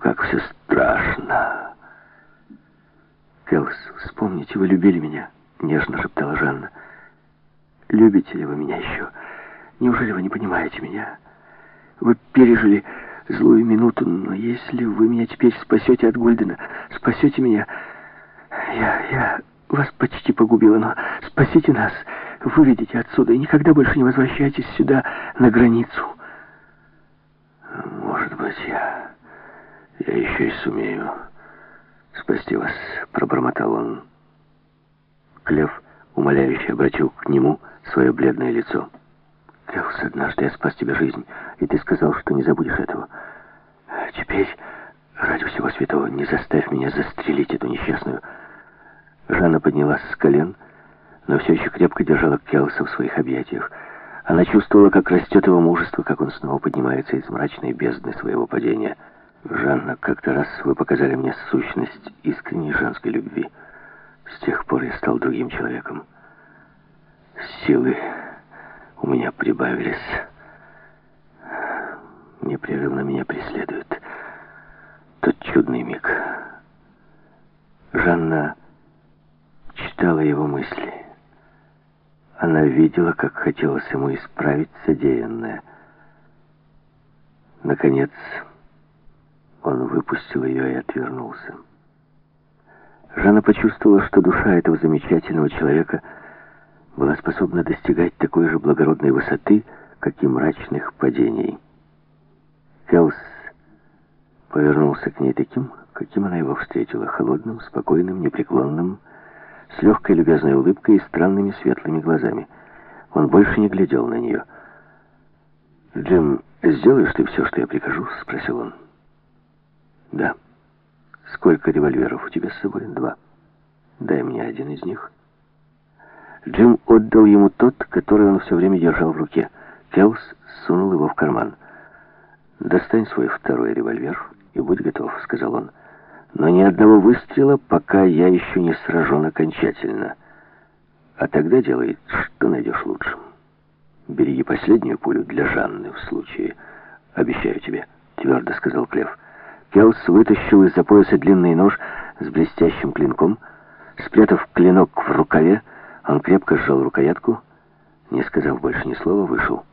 как все страшно. «Келс, вспомните, вы любили меня», — нежно шептала Жанна. «Любите ли вы меня еще? Неужели вы не понимаете меня? Вы пережили злую минуту, но если вы меня теперь спасете от Гульдена, спасете меня... Я вас почти погубила, но спасите нас, выведите отсюда и никогда больше не возвращайтесь сюда, на границу». «Может быть, я еще и сумею спасти вас», — пробормотал он. Клев умоляюще обратил к нему свое бледное лицо. «Келс, однажды я спас тебе жизнь, и ты сказал, что не забудешь этого. А теперь, ради всего святого, не заставь меня застрелить эту несчастную». Жанна поднялась с колен, но все еще крепко держала Келса в своих объятиях. Она чувствовала, как растет его мужество, как он снова поднимается из мрачной бездны своего падения. «Жанна, как-то раз вы показали мне сущность искренней женской любви. С тех пор я стал другим человеком. Силы у меня прибавились. Непрерывно меня преследует тот чудный миг». Жанна читала его мысли. Она видела, как хотелось ему исправить содеянное. Наконец, он выпустил ее и отвернулся. Жанна почувствовала, что душа этого замечательного человека была способна достигать такой же благородной высоты, как и мрачных падений. Келс повернулся к ней таким, каким она его встретила: холодным, спокойным, непреклонным, с легкой любезной улыбкой и странными светлыми глазами. Он больше не глядел на нее. «Джим, сделаешь ты все, что я прикажу?» — спросил он. «Да». «Сколько револьверов у тебя с собой?» «2». «Дай мне один из них». Джим отдал ему тот, который он все время держал в руке. Келс сунул его в карман. «Достань свой второй револьвер и будь готов», — сказал он. «Но ни одного выстрела, пока я еще не сражен окончательно. А тогда делай, что найдешь лучшим. Береги последнюю пулю для Жанны в случае. Обещаю тебе», — твердо сказал Клев. Келс вытащил из-за пояса длинный нож с блестящим клинком. Спрятав клинок в рукаве, он крепко сжал рукоятку, не сказав больше ни слова, вышел.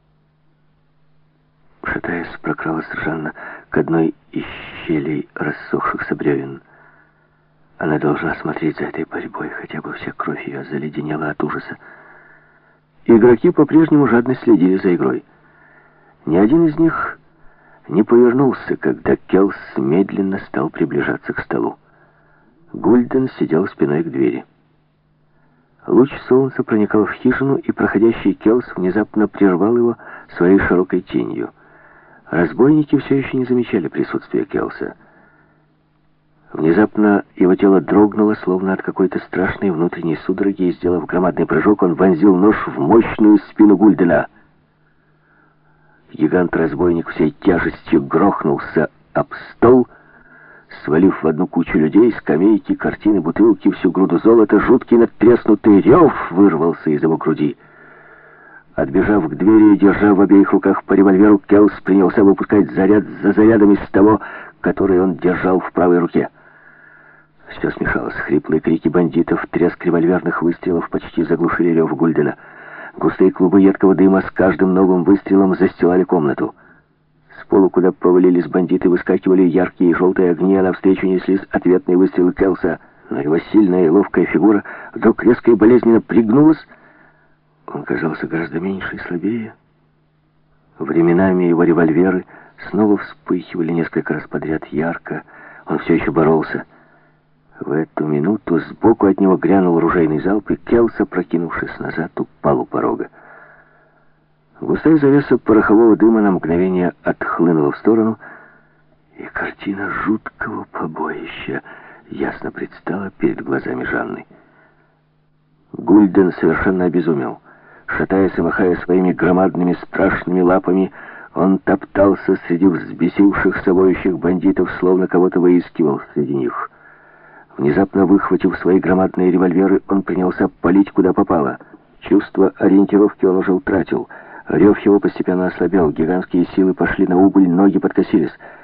Шатаясь, прокралась Жанна к одной из щелей рассохшихся бревен. Она должна смотреть за этой борьбой, хотя бы вся кровь ее заледенела от ужаса. Игроки по-прежнему жадно следили за игрой. Ни один из них не повернулся, когда Келс медленно стал приближаться к столу. Гульден сидел спиной к двери. Луч солнца проникал в хижину, и проходящий Келс внезапно прервал его своей широкой тенью. Разбойники все еще не замечали присутствия Келса. Внезапно его тело дрогнуло, словно от какой-то страшной внутренней судороги, и, сделав громадный прыжок, он вонзил нож в мощную спину Гульдена. Гигант-разбойник всей тяжестью грохнулся об стол, свалив в одну кучу людей, скамейки, картины, бутылки, всю груду золота. Жуткий надтреснутый рев вырвался из его груди. Отбежав к двери и держа в обеих руках по револьверу, Келс принялся выпускать заряд за зарядом из того, который он держал в правой руке. Все смешалось. Хриплые крики бандитов, треск револьверных выстрелов почти заглушили рев Гульдена. Густые клубы едкого дыма с каждым новым выстрелом застилали комнату. С полу, куда повалились бандиты, выскакивали яркие желтые огни, а навстречу неслись ответные выстрелы Келса. Но его сильная и ловкая фигура вдруг резко и болезненно пригнулась. Он казался гораздо меньше и слабее. Временами его револьверы снова вспыхивали несколько раз подряд ярко. Он все еще боролся. В эту минуту сбоку от него грянул ружейный залп, и Келс, опрокинувшись назад, упал у порога. Густая завеса порохового дыма на мгновение отхлынула в сторону, и картина жуткого побоища ясно предстала перед глазами Жанны. Гульден совершенно обезумел. Шатаясь и махая своими громадными страшными лапами, он топтался среди взбесившихся воющих бандитов, словно кого-то выискивал среди них. Внезапно выхватив свои громадные револьверы, он принялся палить куда попало. Чувство ориентировки он уже утратил. Рев его постепенно ослабел, гигантские силы пошли на убыль, ноги подкосились.